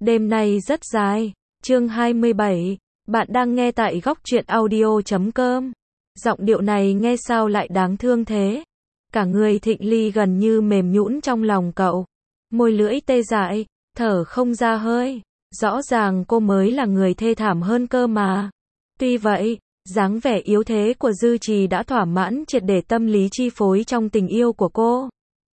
Đêm nay rất dài. Chương 27. Bạn đang nghe tại góc truyện audio.com. Giọng điệu này nghe sao lại đáng thương thế? Cả người Thịnh Ly gần như mềm nhũn trong lòng cậu. Môi lưỡi tê dại, thở không ra hơi. Rõ ràng cô mới là người thê thảm hơn cơ mà. Tuy vậy, dáng vẻ yếu thế của Dư Trì đã thỏa mãn triệt để tâm lý chi phối trong tình yêu của cô.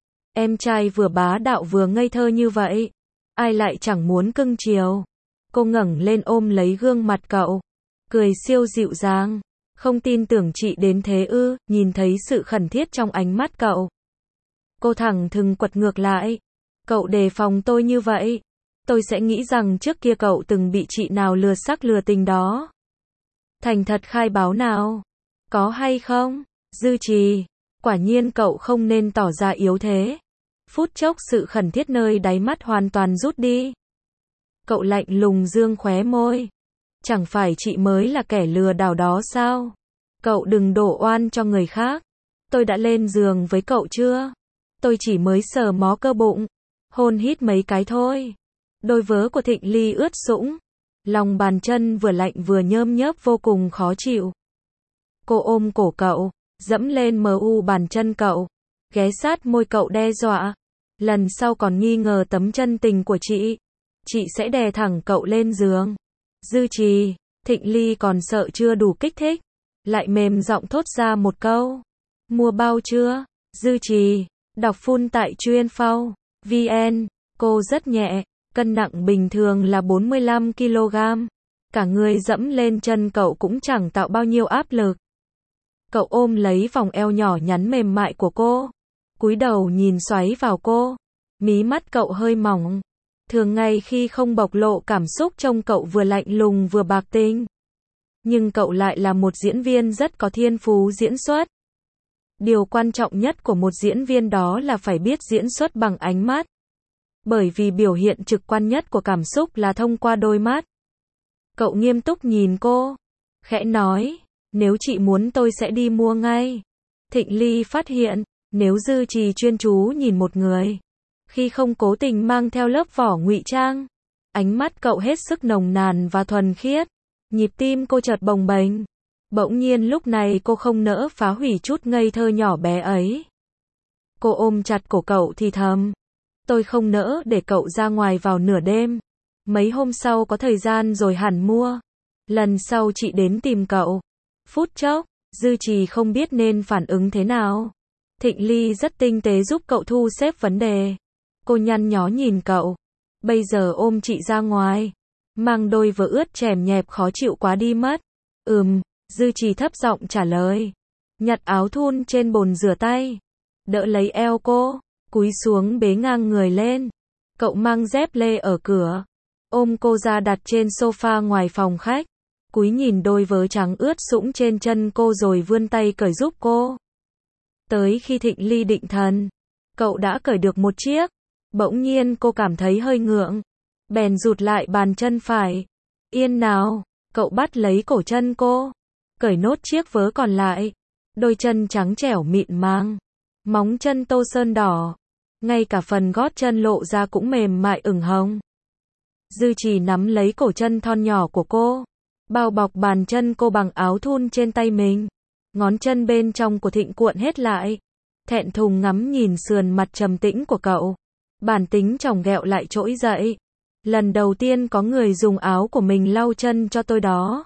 Em trai vừa bá đạo vừa ngây thơ như vậy, ai lại chẳng muốn cưng chiều. Cô ngẩng lên ôm lấy gương mặt cậu, cười siêu dịu dàng. Không tin tưởng chị đến thế ư? Nhìn thấy sự khẩn thiết trong ánh mắt cậu, cô thẳng thừng quật ngược lại. Cậu đề phòng tôi như vậy, tôi sẽ nghĩ rằng trước kia cậu từng bị chị nào lừa sắc lừa tình đó. Thành thật khai báo nào, có hay không? Dư Trì, quả nhiên cậu không nên tỏ ra yếu thế. Phút chốc sự khẩn thiết nơi đáy mắt hoàn toàn rút đi. Cậu lạnh lùng dương khóe môi. Chẳng phải chị mới là kẻ lừa đảo đó sao? Cậu đừng đổ oan cho người khác. Tôi đã lên giường với cậu chưa? Tôi chỉ mới sờ mó cơ bụng, hôn hít mấy cái thôi. Đôi vớ của Thịnh Ly ướt sũng, lòng bàn chân vừa lạnh vừa nhớm nhớp vô cùng khó chịu. Cô ôm cổ cậu, dẫm lên bàn chân cậu, ghé sát môi cậu đe dọa. Lần sau còn nghi ngờ tấm chân tình của chị sẽ đè thẳng cậu lên giường. Dư Trì, Thịnh Ly còn sợ chưa đủ kích thích, lại mềm giọng thốt ra một câu. Mua bao chưa? Dư Trì, đọc full tại chuyên.phau.vn. Cô rất nhẹ, cân nặng bình thường là 45 kg. Cả người dẫm lên chân cậu cũng chẳng tạo bao nhiêu áp lực. Cậu ôm lấy vòng eo nhỏ nhắn mềm mại của cô, cúi đầu nhìn xoáy vào cô. Mí mắt cậu hơi mỏng. Thường ngày khi không bộc lộ cảm xúc trông cậu vừa lạnh lùng vừa bạc tình. Nhưng cậu lại là một diễn viên rất có thiên phú diễn xuất. Điều quan trọng nhất của một diễn viên đó là phải biết diễn xuất bằng ánh mắt. Bởi vì biểu hiện trực quan nhất của cảm xúc là thông qua đôi mắt. Cậu nghiêm túc nhìn cô, khẽ nói, nếu chị muốn tôi sẽ đi mua ngay. Thịnh Ly phát hiện, nếu Dư Trì chuyên chú nhìn một người, khi không cố tình mang theo lớp vỏ ngụy trang, ánh mắt cậu hết sức nồng nàn và thuần khiết. Nhịp tim cô chợt bồng bềnh. Bỗng nhiên lúc này cô không nỡ phá hủy chút ngây thơ nhỏ bé ấy. Cô ôm chặt cổ cậu thì thầm, tôi không nỡ để cậu ra ngoài vào nửa đêm. Mấy hôm sau có thời gian rồi hẳn mua. Lần sau chị đến tìm cậu. Phút chốc, Dư Trì không biết nên phản ứng thế nào. Thịnh Ly rất tinh tế giúp cậu thu xếp vấn đề. Cô nhăn nhó nhìn cậu. Bây giờ ôm chị ra ngoài, mang đôi vớ ướt chèm nhẹp khó chịu quá đi mất. Dư Trì thấp giọng trả lời. Nhặt áo thun trên bồn rửa tay, đỡ lấy eo cô, cúi xuống bế ngang người lên. Cậu mang dép lê ở cửa, ôm cô ra đặt trên sofa ngoài phòng khách. Cúi nhìn đôi vớ trắng ướt sũng trên chân cô rồi vươn tay cởi giúp cô. Tới khi Thịnh Ly định thần, cậu đã cởi được một chiếc. Bỗng nhiên cô cảm thấy hơi ngượng, bèn rụt lại bàn chân phải. Yên nào, cậu bắt lấy cổ chân cô, cởi nốt chiếc vớ còn lại. Đôi chân trắng trẻo mịn màng, móng chân tô sơn đỏ, ngay cả phần gót chân lộ ra cũng mềm mại ửng hồng. Dư Trì nắm lấy cổ chân thon nhỏ của cô, bao bọc bàn chân cô bằng áo thun trên tay mình. Ngón chân bên trong của Thịnh cuộn hết lại, thẹn thùng ngắm nhìn sườn mặt trầm tĩnh của cậu. Bản tính chồng ghẹo lại trỗi dậy. Lần đầu tiên có người dùng áo của mình lau chân cho tôi đó.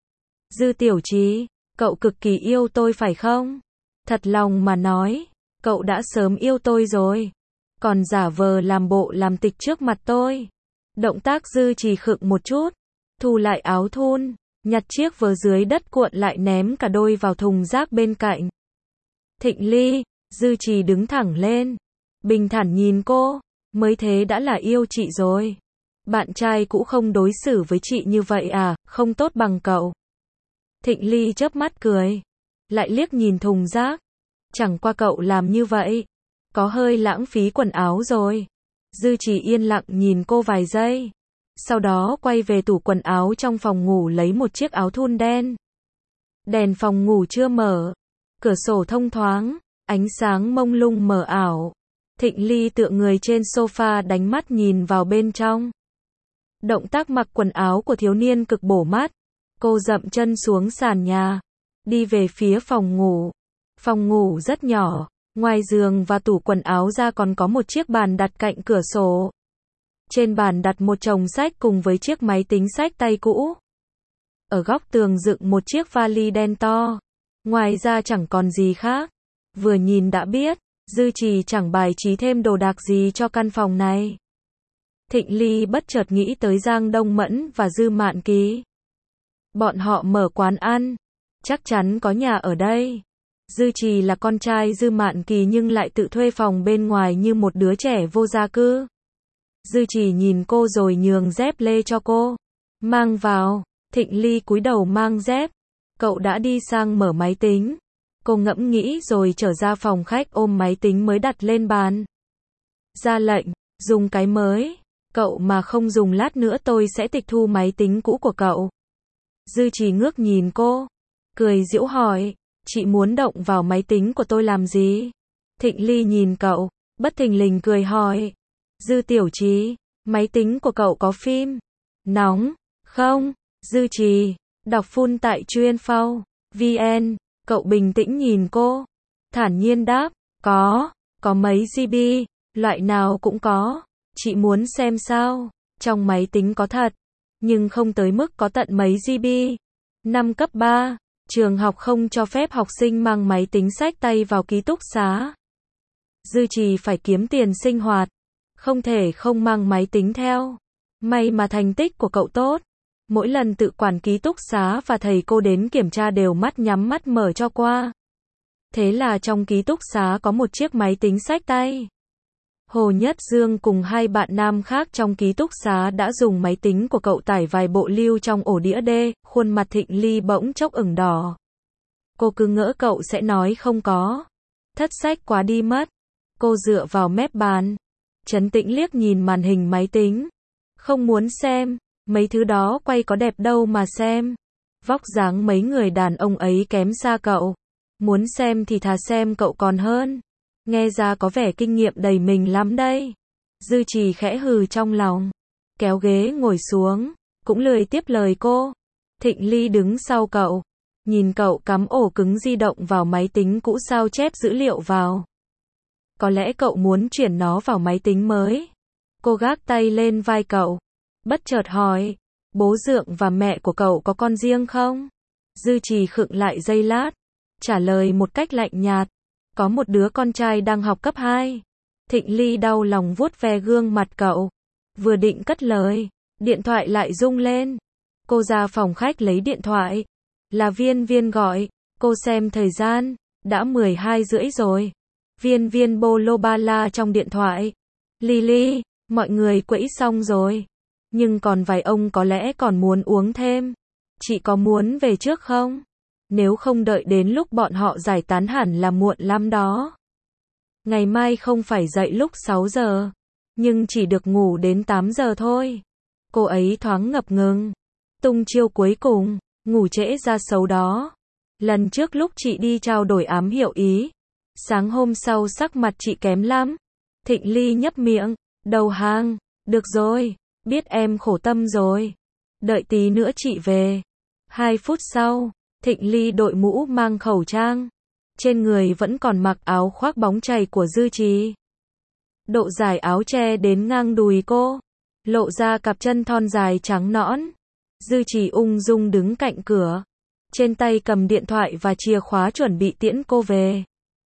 Dư Tiểu Trì, cậu cực kỳ yêu tôi phải không? Thật lòng mà nói, cậu đã sớm yêu tôi rồi, còn giả vờ làm bộ làm tịch trước mặt tôi. Động tác Dư Trì khựng một chút, thu lại áo thun, nhặt chiếc vớ dưới đất cuộn lại ném cả đôi vào thùng rác bên cạnh. Thịnh Ly, Dư Trì đứng thẳng lên, bình thản nhìn cô, mới thế đã là yêu chị rồi. Bạn trai cũ không đối xử với chị như vậy à, không tốt bằng cậu. Thịnh Ly chớp mắt cười, lại liếc nhìn thùng rác. Chẳng qua cậu làm như vậy, có hơi lãng phí quần áo rồi. Dư Trì yên lặng nhìn cô vài giây, sau đó quay về tủ quần áo trong phòng ngủ lấy một chiếc áo thun đen. Đèn phòng ngủ chưa mở, cửa sổ thông thoáng, ánh sáng mông lung mờ ảo. Thịnh Ly tựa người trên sofa đánh mắt nhìn vào bên trong. Động tác mặc quần áo của thiếu niên cực bổ mắt. Cô dậm chân xuống sàn nhà, đi về phía phòng ngủ. Phòng ngủ rất nhỏ, ngoài giường và tủ quần áo ra còn có một chiếc bàn đặt cạnh cửa sổ. Trên bàn đặt một chồng sách cùng với chiếc máy tính xách tay cũ. Ở góc tường dựng một chiếc vali đen to. Ngoài ra chẳng còn gì khác. Vừa nhìn đã biết, Dư Trì chẳng bài trí thêm đồ đạc gì cho căn phòng này. Thịnh Ly bất chợt nghĩ tới Giang Đông Mẫn và Dư Mạn Kỳ. Bọn họ mở quán ăn, chắc chắn có nhà ở đây. Dư Trì là con trai Dư Mạn Kỳ nhưng lại tự thuê phòng bên ngoài như một đứa trẻ vô gia cư. Dư Trì nhìn cô rồi nhường dép lê cho cô. Mang vào. Thịnh Ly cúi đầu mang dép. Cậu đã đi sang mở máy tính. Cô ngẫm nghĩ rồi trở ra phòng khách ôm máy tính mới đặt lên bàn. Ra lệnh, dùng cái mới. Cậu mà không dùng lát nữa tôi sẽ tịch thu máy tính cũ của cậu. Dư Trì ngước nhìn cô. Cười giễu hỏi, chị muốn động vào máy tính của tôi làm gì? Thịnh Ly nhìn cậu, bất thình lình cười hỏi. Dư Tiểu Trì, máy tính của cậu có phim nóng, không? Dư Trì, đọc full tại chuyên phao, VN. Cậu bình tĩnh nhìn cô. Thản nhiên đáp, có mấy GB, loại nào cũng có. Chị muốn xem sao? Trong máy tính có thật, nhưng không tới mức có tận mấy GB. Năm cấp 3, trường học không cho phép học sinh mang máy tính xách tay vào ký túc xá. Dư Trì phải kiếm tiền sinh hoạt, không thể không mang máy tính theo. May mà thành tích của cậu tốt. Mỗi lần tự quản ký túc xá và thầy cô đến kiểm tra đều mắt nhắm mắt mở cho qua. Thế là trong ký túc xá có một chiếc máy tính xách tay. Hồ Nhất Dương cùng hai bạn nam khác trong ký túc xá đã dùng máy tính của cậu tải vài bộ lưu trong ổ đĩa D, khuôn mặt Thịnh Ly bỗng chốc ửng đỏ. Cô cứ ngỡ cậu sẽ nói không có. Thất sách quá đi mất. Cô dựa vào mép bàn, trấn tĩnh liếc nhìn màn hình máy tính. Không muốn xem, mấy thứ đó quay có đẹp đâu mà xem. Vóc dáng mấy người đàn ông ấy kém xa cậu. Muốn xem thì thà xem cậu còn hơn. Nghe ra có vẻ kinh nghiệm đầy mình lắm đây. Dư Trì khẽ hừ trong lòng, kéo ghế ngồi xuống, cũng lười tiếp lời cô. Thịnh Ly đứng sau cậu, nhìn cậu cắm ổ cứng di động vào máy tính cũ sao chép dữ liệu vào. Có lẽ cậu muốn chuyển nó vào máy tính mới. Cô gác tay lên vai cậu, bất chợt hỏi, bố Dượng và mẹ của cậu có con riêng không? Dư Trì khựng lại giây lát, trả lời một cách lạnh nhạt. Có một đứa con trai đang học cấp 2. Thịnh Ly đau lòng vuốt ve gương mặt cậu. Vừa định cất lời, điện thoại lại rung lên. Cô ra phòng khách lấy điện thoại. Là Viên Viên gọi. Cô xem thời gian, đã 12:30 rồi. Viên Viên bô lô ba la trong điện thoại. Ly, mọi người quẫy xong rồi. Nhưng còn vài ông có lẽ còn muốn uống thêm. Chị có muốn về trước không? Nếu không đợi đến lúc bọn họ giải tán hẳn là muộn lắm đó. Ngày mai không phải dậy lúc 6 giờ, nhưng chỉ được ngủ đến 8 giờ thôi. Cô ấy thoáng ngập ngừng. Tung chiêu cuối cùng, ngủ trễ ra xấu đó. Lần trước lúc chị đi trao đổi ám hiệu Ý, sáng hôm sau sắc mặt chị kém lắm. Thịnh Ly nhấp miệng, đầu hàng, được rồi, biết em khổ tâm rồi. Đợi tí nữa chị về. 2 phút sau, Thịnh Ly đội mũ mang khẩu trang. Trên người vẫn còn mặc áo khoác bóng chày của Dư Trì. Độ dài áo che đến ngang đùi cô, lộ ra cặp chân thon dài trắng nõn. Dư Trì ung dung đứng cạnh cửa, trên tay cầm điện thoại và chìa khóa chuẩn bị tiễn cô về.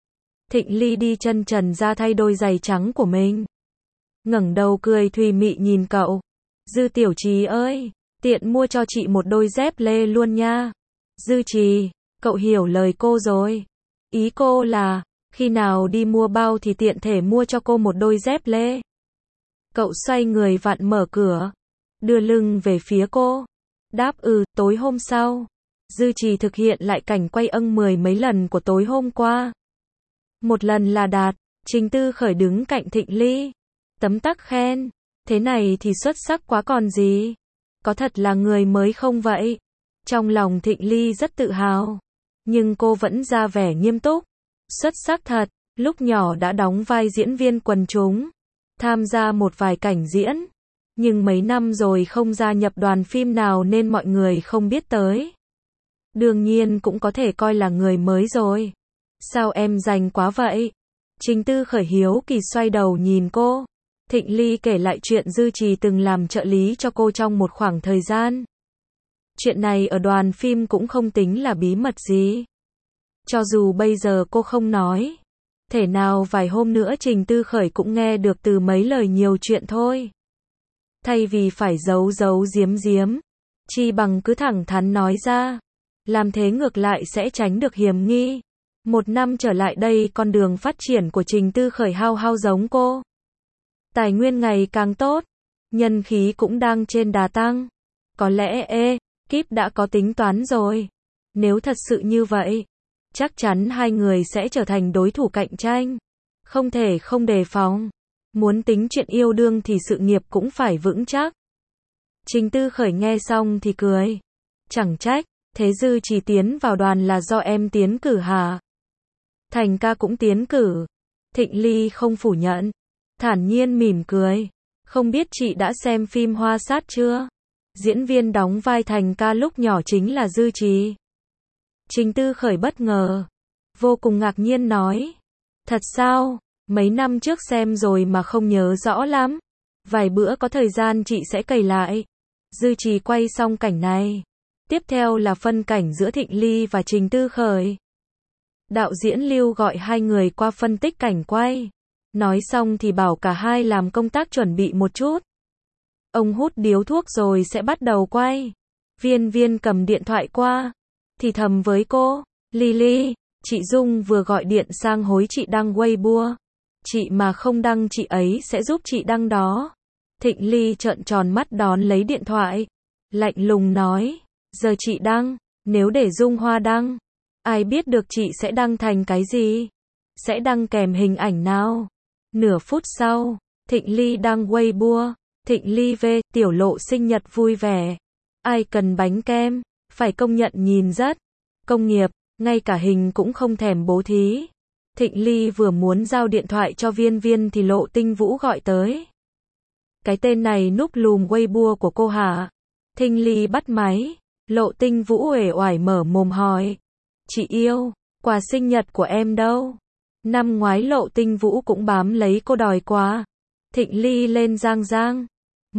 Thịnh Ly đi chân trần ra thay đôi giày trắng của mình. Ngẩng đầu cười thùy mị nhìn cậu. Dư Tiểu Trì ơi, tiện mua cho chị một đôi dép lê luôn nha. Dư Trì, cậu hiểu lời cô rồi. Ý cô là, khi nào đi mua bao thì tiện thể mua cho cô một đôi dép lê. Cậu xoay người vặn mở cửa, đưa lưng về phía cô. Đáp tối hôm sau. Dư Trì thực hiện lại cảnh quay âng 10 mấy lần của tối hôm qua. Một lần là Đạt, Trình Tư Khởi đứng cạnh Thịnh Ly. Tấm tắc khen, thế này thì xuất sắc quá còn gì. Có thật là người mới không vậy? Trong lòng Thịnh Ly rất tự hào, nhưng cô vẫn ra vẻ nghiêm túc. Xuất sắc thật, lúc nhỏ đã đóng vai diễn viên quần chúng, tham gia một vài cảnh diễn. Nhưng mấy năm rồi không gia nhập đoàn phim nào nên mọi người không biết tới. Đương nhiên cũng có thể coi là người mới rồi. Sao em rành quá vậy? Trình Tư Khởi hiếu kỳ xoay đầu nhìn cô. Thịnh Ly kể lại chuyện Dư Trì từng làm trợ lý cho cô trong một khoảng thời gian. Chuyện này ở đoàn phim cũng không tính là bí mật gì. Cho dù bây giờ cô không nói, thể nào vài hôm nữa Trình Tư Khởi cũng nghe được từ mấy lời nhiều chuyện thôi. Thay vì phải giấu giấu giếm giếm, chi bằng cứ thẳng thắn nói ra. Làm thế ngược lại sẽ tránh được hiểm nghi. Một năm trở lại đây con đường phát triển của Trình Tư Khởi hao hao giống cô. Tài nguyên ngày càng tốt, nhân khí cũng đang trên đà tăng. Có lẽ Kíp đã có tính toán rồi. Nếu thật sự như vậy, chắc chắn hai người sẽ trở thành đối thủ cạnh tranh. Không thể không đề phòng. Muốn tính chuyện yêu đương thì sự nghiệp cũng phải vững chắc. Trình Tư Khởi nghe xong thì cười. Chẳng trách, thế Dư Trì tiến vào đoàn là do em tiến cử hả? Thành ca cũng tiến cử. Thịnh Ly không phủ nhận. Thản nhiên mỉm cười. Không biết chị đã xem phim Hoa Sát chưa? Diễn viên đóng vai Thành ca lúc nhỏ chính là Dư Trì. Trình Tư Khởi bất ngờ. Vô cùng ngạc nhiên nói. Thật sao? Mấy năm trước xem rồi mà không nhớ rõ lắm. Vài bữa có thời gian chị sẽ cày lại. Dư Trì quay xong cảnh này. Tiếp theo là phân cảnh giữa Thịnh Ly và Trình Tư Khởi. Đạo diễn Lưu gọi hai người qua phân tích cảnh quay. Nói xong thì bảo cả hai làm công tác chuẩn bị một chút. Ông hút điếu thuốc rồi sẽ bắt đầu quay. Viên Viên cầm điện thoại qua. Thì thầm với cô. Lily, chị Dung vừa gọi điện sang hối chị đăng Weibo. Chị mà không đăng chị ấy sẽ giúp chị đăng đó. Thịnh Ly trợn tròn mắt đón lấy điện thoại. Lạnh lùng nói. Giờ chị đăng. Nếu để Dung Hoa đăng, ai biết được chị sẽ đăng thành cái gì? Sẽ đăng kèm hình ảnh nào? Nửa phút sau, Thịnh Ly đăng Weibo. Thịnh Ly về, tiểu lộ sinh nhật vui vẻ. Ai cần bánh kem? Phải công nhận nhìn rất công nghiệp, ngay cả hình cũng không thèm bố thí. Thịnh Ly vừa muốn giao điện thoại cho Viên Viên thì Lộ Tinh Vũ gọi tới. Cái tên này núp lùm Weibo của cô hả? Thịnh Ly bắt máy. Lộ Tinh Vũ uể oải mở mồm hỏi. Chị yêu, quà sinh nhật của em đâu? Năm ngoái Lộ Tinh Vũ cũng bám lấy cô đòi quà. Thịnh Ly lên giang.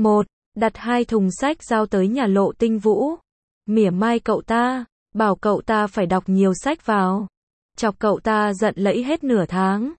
Đặt 2 thùng sách giao tới nhà Lộ Tinh Vũ. Mỉa mai cậu ta, bảo cậu ta phải đọc nhiều sách vào. Chọc cậu ta giận lẫy hết nửa tháng.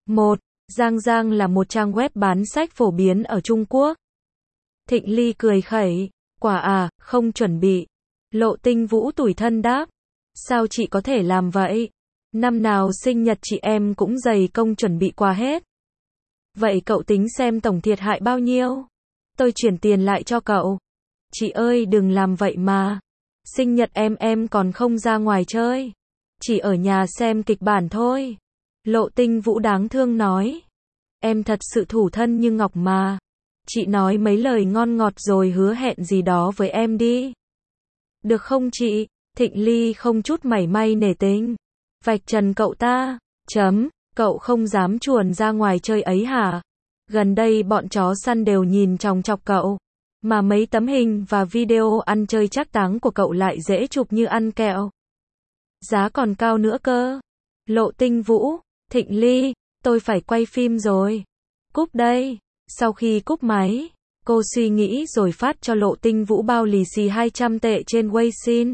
Giang là một trang web bán sách phổ biến ở Trung Quốc. Thịnh Ly cười khẩy. Quả à, không chuẩn bị. Lộ Tinh Vũ tủi thân đáp. Sao chị có thể làm vậy? Năm nào sinh nhật chị em cũng dày công chuẩn bị quà hết. Vậy cậu tính xem tổng thiệt hại bao nhiêu? Tôi chuyển tiền lại cho cậu. Chị ơi đừng làm vậy mà. Sinh nhật em còn không ra ngoài chơi. Chỉ ở nhà xem kịch bản thôi. Lộ Tinh Vũ đáng thương nói. Em thật sự thủ thân như ngọc mà. Chị nói mấy lời ngon ngọt rồi hứa hẹn gì đó với em đi. Được không chị? Thịnh Ly không chút mảy may nể tình. Vạch trần cậu ta. Cậu không dám chuồn ra ngoài chơi ấy hả? Gần đây bọn chó săn đều nhìn chòng chọc cậu. Mà mấy tấm hình và video ăn chơi trác táng của cậu lại dễ chụp như ăn kẹo. Giá còn cao nữa cơ. Lộ Tinh Vũ. Thịnh Ly, tôi phải quay phim rồi. Cúp đây. Sau khi cúp máy, cô suy nghĩ rồi phát cho Lộ Tinh Vũ bao lì xì 200 tệ trên Weixin.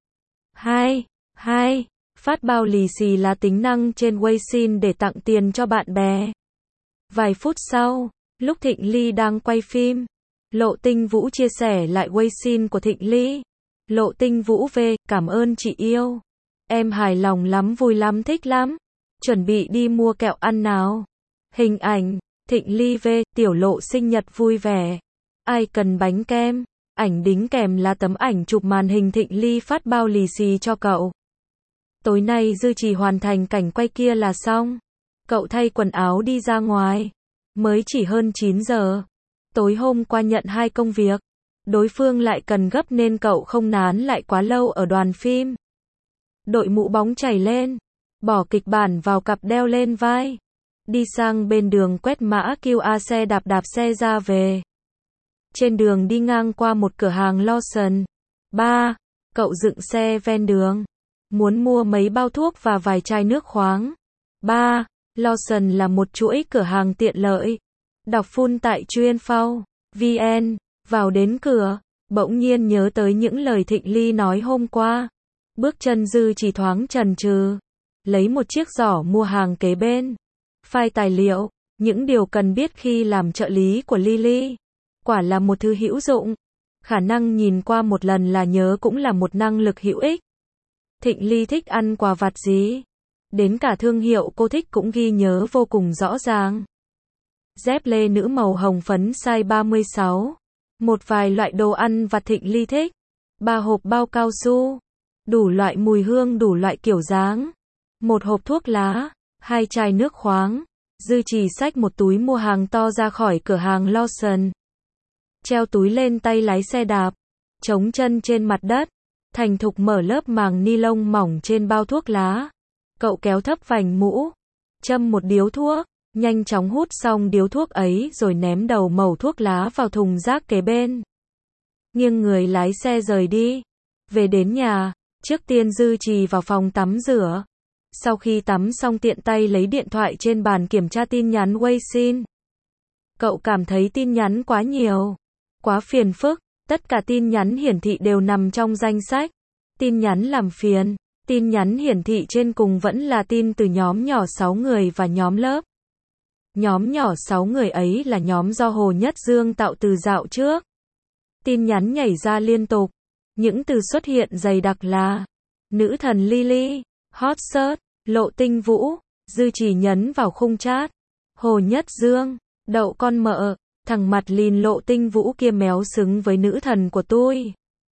Phát bao lì xì là tính năng trên Weixin để tặng tiền cho bạn bè. Vài phút sau, lúc Thịnh Ly đang quay phim, Lộ Tinh Vũ chia sẻ lại Weixin của Thịnh Ly. Lộ Tinh Vũ về, cảm ơn chị yêu. Em hài lòng lắm, vui lắm, thích lắm. Chuẩn bị đi mua kẹo ăn nào. Hình ảnh, Thịnh Ly về, tiểu lộ sinh nhật vui vẻ. Ai cần bánh kem? Ảnh đính kèm là tấm ảnh chụp màn hình Thịnh Ly phát bao lì xì cho cậu. Tối nay Dư Trì hoàn thành cảnh quay kia là xong. Cậu thay quần áo đi ra ngoài. Mới chỉ hơn 9 giờ. Tối hôm qua nhận 2 công việc. Đối phương lại cần gấp nên cậu không nán lại quá lâu ở đoàn phim. Đội mũ bóng chảy lên. Bỏ kịch bản vào cặp đeo lên vai. Đi sang bên đường quét mã QR xe đạp xe ra về. Trên đường đi ngang qua một cửa hàng Lawson. 3. Cậu dựng xe ven đường. Muốn mua mấy bao thuốc và vài chai nước khoáng. 3. Lawson là một chuỗi cửa hàng tiện lợi. Đọc full tại chuyên.phau.vn. Vào đến cửa, bỗng nhiên nhớ tới những lời Thịnh Ly nói hôm qua. Bước chân Dư Chỉ thoáng chần chừ. Lấy một chiếc giỏ mua hàng kế bên. File tài liệu, những điều cần biết khi làm trợ lý của Lily. Quả là một thứ hữu dụng. Khả năng nhìn qua một lần là nhớ cũng là một năng lực hữu ích. Thịnh Ly thích ăn quà vặt gì? Đến cả thương hiệu cô thích cũng ghi nhớ vô cùng rõ ràng. Dép lê nữ màu hồng phấn size 36. Một vài loại đồ ăn vặt Thịnh Ly thích. 3 hộp bao cao su. Đủ loại mùi hương, đủ loại kiểu dáng. 1 hộp thuốc lá. 2 chai nước khoáng. Dư Chỉ xách một túi mua hàng to ra khỏi cửa hàng Lawson. Treo túi lên tay lái xe đạp. Chống chân trên mặt đất. Thành thục mở lớp màng ni lông mỏng trên bao thuốc lá. Cậu kéo thấp vành mũ. Châm một điếu thuốc. Nhanh chóng hút xong điếu thuốc ấy rồi ném đầu mẩu thuốc lá vào thùng rác kế bên. Nghiêng người lái xe rời đi. Về đến nhà, trước tiên Dư Chỉ vào phòng tắm rửa. Sau khi tắm xong tiện tay lấy điện thoại trên bàn kiểm tra tin nhắn Weixin. Cậu cảm thấy tin nhắn quá nhiều, quá phiền phức, tất cả tin nhắn hiển thị đều nằm trong danh sách. Tin nhắn làm phiền, tin nhắn hiển thị trên cùng vẫn là tin từ nhóm nhỏ 6 người và nhóm lớp. Nhóm nhỏ 6 người ấy là nhóm do Hồ Nhất Dương tạo từ dạo trước. Tin nhắn nhảy ra liên tục, những từ xuất hiện dày đặc là nữ thần Lily, hot search, Lộ Tinh Vũ. Dư Chỉ nhấn vào khung chat. Hồ Nhất Dương, đậu con mợ, thằng mặt lìn Lộ Tinh Vũ kia méo xứng với nữ thần của tôi.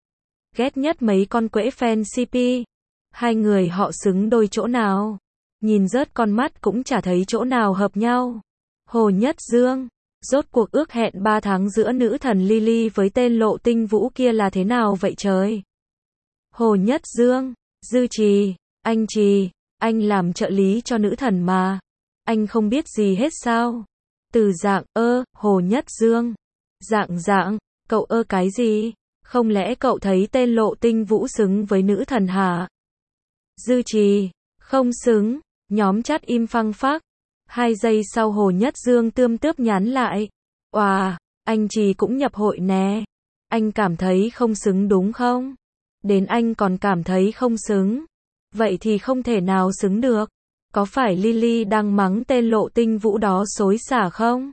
Ghét nhất mấy con quễ fan CP. Hai người họ xứng đôi chỗ nào? Nhìn rớt con mắt cũng chả thấy chỗ nào hợp nhau. Hồ Nhất Dương, rốt cuộc ước hẹn 3 tháng giữa nữ thần Lily với tên Lộ Tinh Vũ kia là thế nào vậy trời? Hồ Nhất Dương, Dư Chỉ, anh làm trợ lý cho nữ thần mà. Anh không biết gì hết sao? Từ dạng, Hồ Nhất Dương. Dạng, cậu cái gì? Không lẽ cậu thấy tên Lộ Tinh Vũ xứng với nữ thần hả? Dư Chỉ, không xứng. Nhóm chat im phăng phắc. 2 giây sau Hồ Nhất Dương tươm tướp nhắn lại. Oà, anh Chỉ cũng nhập hội nè. Anh cảm thấy không xứng đúng không? Đến anh còn cảm thấy không xứng. Vậy thì không thể nào xứng được. Có phải Lily đang mắng tên Lộ Tinh Vũ đó xối xả không?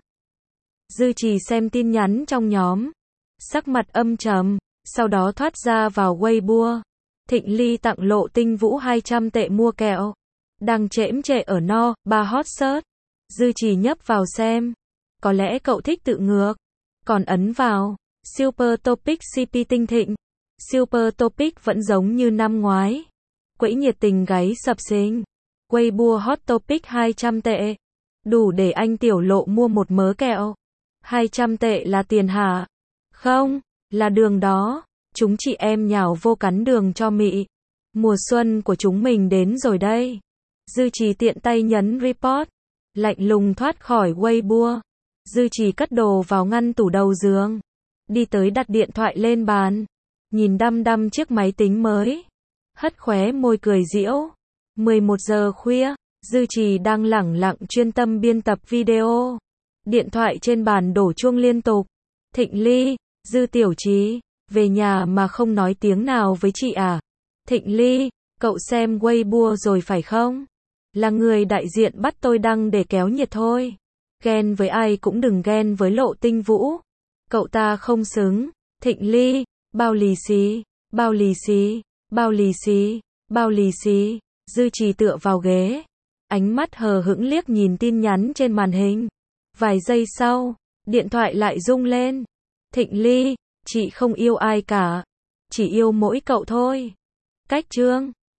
Dư Chỉ xem tin nhắn trong nhóm. Sắc mặt âm trầm, sau đó thoát ra vào Weibo. Thịnh Ly tặng Lộ Tinh Vũ 200 tệ mua kẹo. Đang chễm chệ ở no, 3 hot search. Dư Chỉ nhấp vào xem. Có lẽ cậu thích tự ngược. Còn ấn vào. Super Topic CP tinh thịnh. Super Topic vẫn giống như năm ngoái. Quẫy nhiệt tình gáy sập sình. Weibo hot topic 200 tệ. Đủ để anh Tiểu Lộ mua một mớ kẹo. 200 tệ là tiền hả? Không, là đường đó. Chúng chị em nhào vô cắn đường cho mị. Mùa xuân của chúng mình đến rồi đây. Dư Chỉ tiện tay nhấn report. Lạnh lùng thoát khỏi Weibo. Dư Chỉ cất đồ vào ngăn tủ đầu giường. Đi tới đặt điện thoại lên bàn. Nhìn đăm đăm chiếc máy tính mới. Hất khóe môi cười giễu. 11 giờ khuya, Dư Chỉ đang lẳng lặng chuyên tâm biên tập video. Điện thoại trên bàn đổ chuông liên tục. Thịnh Ly, Dư Tiểu Chí, về nhà mà không nói tiếng nào với chị à? Thịnh Ly, cậu xem Weibo rồi phải không? Là người đại diện bắt tôi đăng để kéo nhiệt thôi. Ghen với ai cũng đừng ghen với Lộ Tinh Vũ. Cậu ta không xứng. Thịnh Ly, bao lì xì, bao lì xì, bao lì xì, bao lì xì. Dư Chỉ tựa vào ghế. Ánh mắt hờ hững liếc nhìn tin nhắn trên màn hình. Vài giây sau, điện thoại lại rung lên. Thịnh Ly, chị không yêu ai cả. Chỉ yêu mỗi cậu thôi. Cách chương